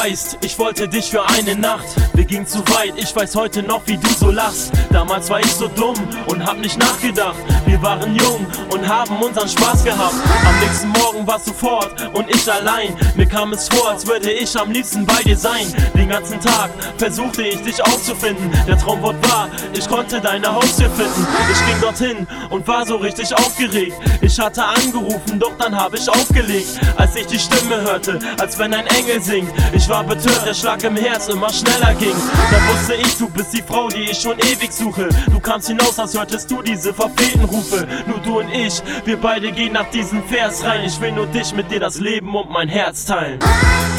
weißt, ich wollte dich für eine Nacht. Wir gingen zu weit, ich weiß heute noch, wie du so lachst. Damals war ich so dumm und hab nicht nachgedacht. Wir waren jung und haben unseren Spaß gehabt. Am nächsten Morgen warst du fort und ich allein. Mir kam es vor, als würde ich am liebsten bei dir sein. Den ganzen Tag versuchte ich dich aufzufinden. Der Traum wurde wahr, ich konnte deine Haustür finden. Ich ging dorthin und war so richtig aufgeregt. Ich hatte angerufen, doch dann hab ich aufgelegt, als ich die Stimme hörte, als wenn ein Engel singt. Ich war betört, der Schlag im Herz immer schneller ging. Da wusste ich, du bist die Frau, die ich schon ewig suche. Du kamst hinaus, als hörtest du diese verfehlten Rufe. Nur du und ich, wir beide gehen nach diesem Vers rein. Ich will nur dich, mit dir das Leben und mein Herz teilen.